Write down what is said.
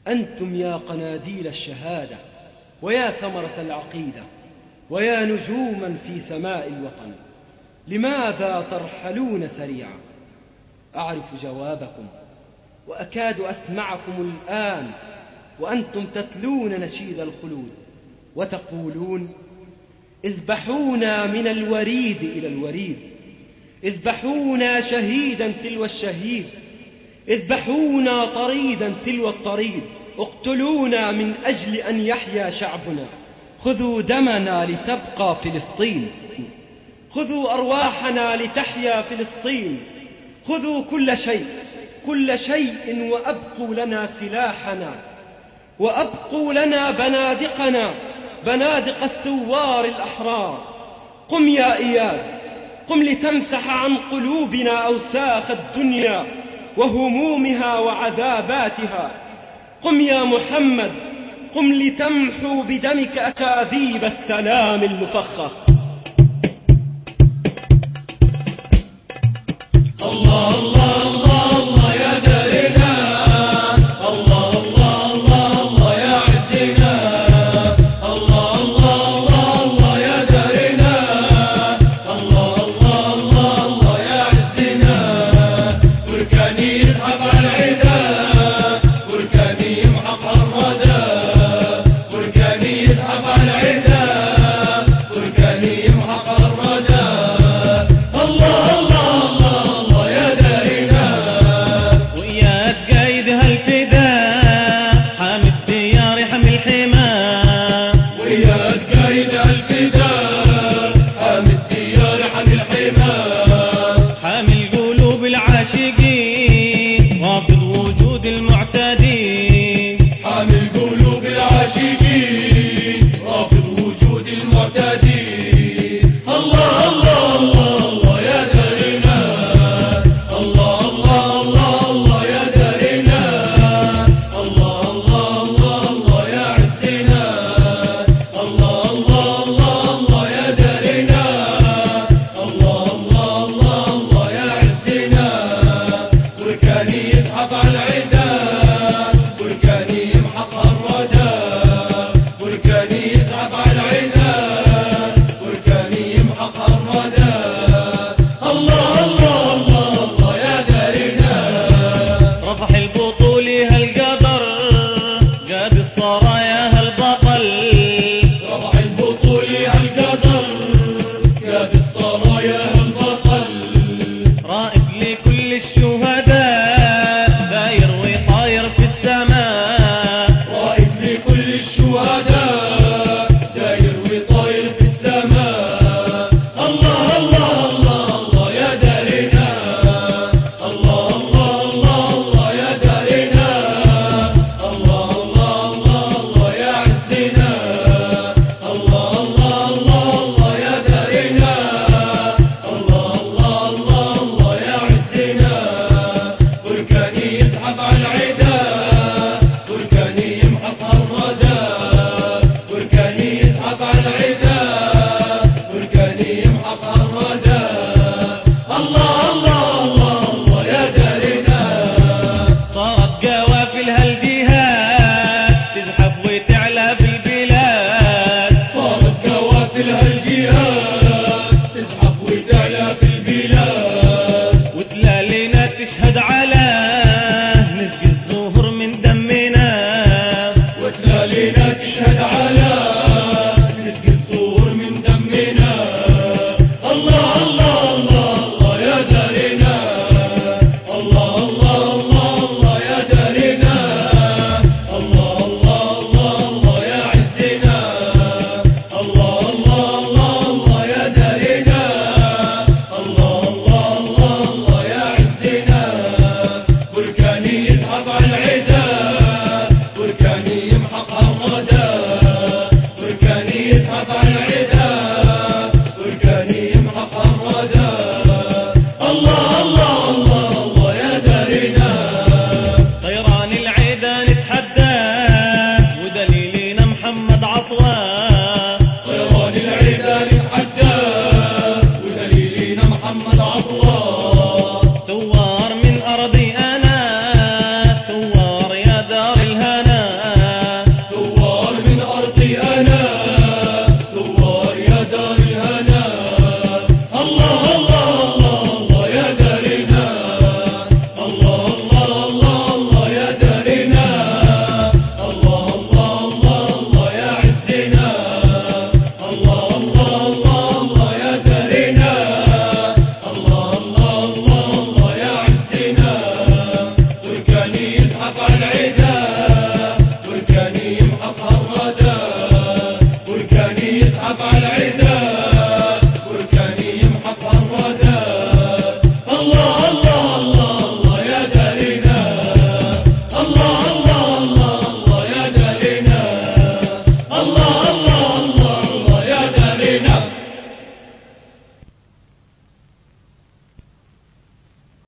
أنتم يا قناديل الشهادة، ويا ثمرة العقيدة، ويا نجوما في سماء الوطن، لماذا ترحلون سريعا؟ أعرف جوابكم وأكاد أسمعكم الآن وأنتم تتلون نشيد الخلود وتقولون: اذبحونا من الوريد إلى الوريد، اذبحونا شهيدا تلو الشهيد، اذبحونا طريدا تلو الطريد، اقتلونا من أجل أن يحيا شعبنا، خذوا دمنا لتبقى فلسطين، خذوا أرواحنا لتحيا فلسطين، خذوا كل شيء وأبقوا لنا سلاحنا، وأبقوا لنا بنادقنا، بنادق الثوار الأحرار. قم يا إياد، قم لتمسح عن قلوبنا أوساخ الدنيا وهمومها وعذاباتها. قم يا محمد، قم لتمحو بدمك أكاذيب السلام المفخخ. الله الله